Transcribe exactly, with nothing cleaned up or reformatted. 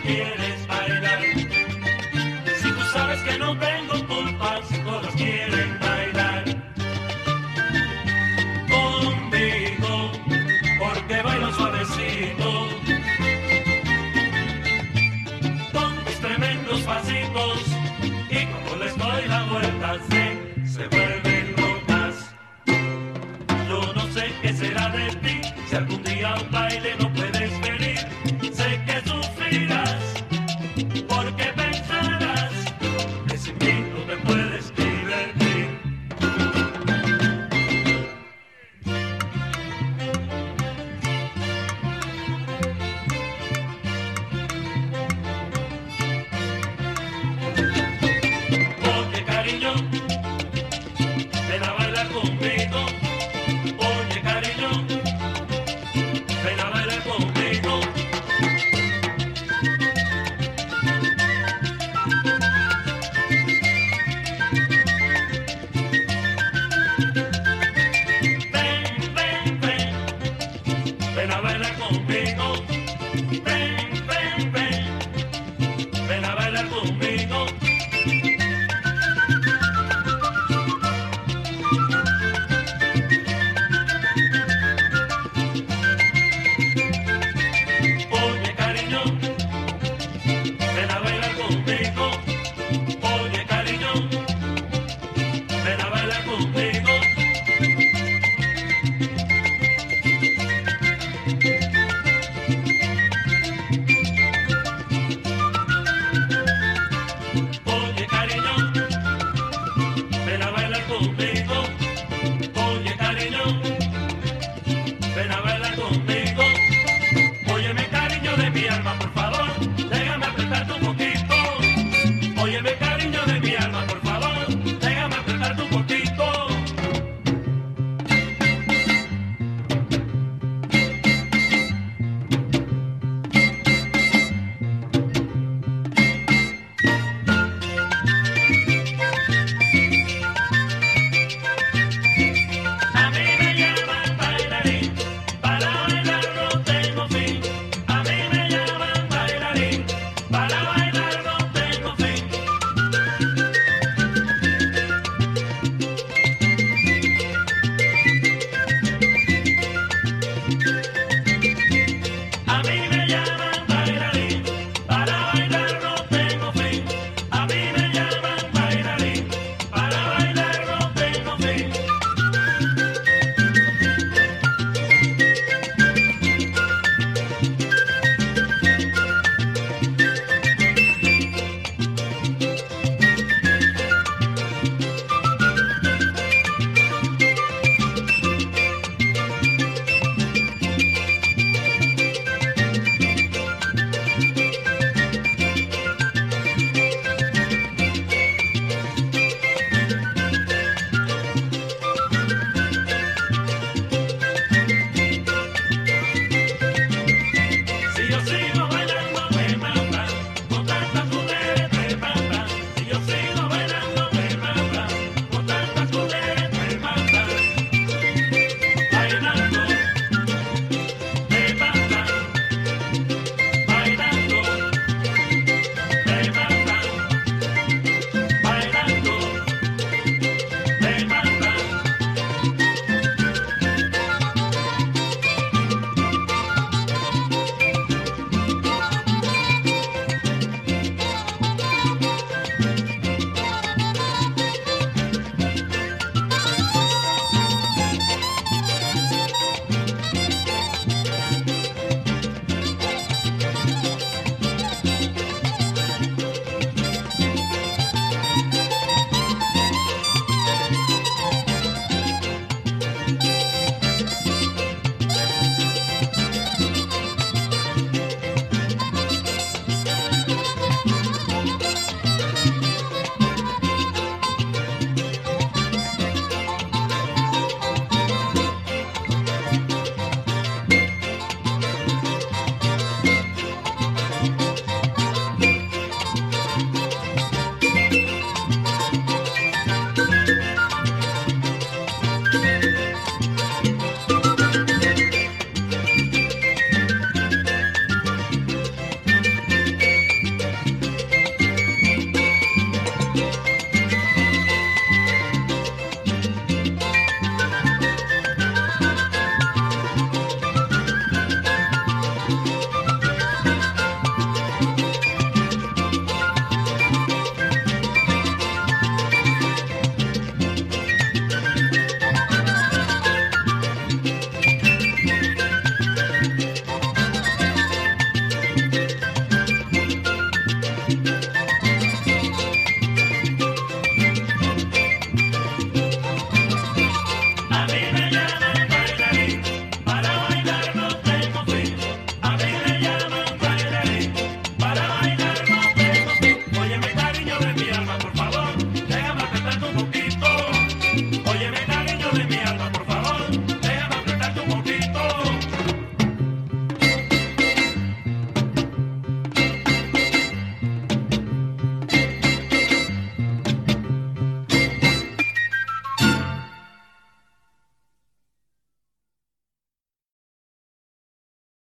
quieres bailar. Si tú sabes que no tengo culpas, todos quieren bailar conmigo, porque bailo suavecito, con mis tremendos pasitos, y como les doy la vuelta, se, se vuelven locas. Yo no sé qué será de ti, si algún día un baile no puedes venir, sé que sufrirás, porque pensarás que sin mí no te puedes divertir. Oye, cariño, ven a bailar conmigo. Oye, cariño, ven a bailar conmigo. Ven, ven, ven, ven a bailar conmigo. Ven, ven,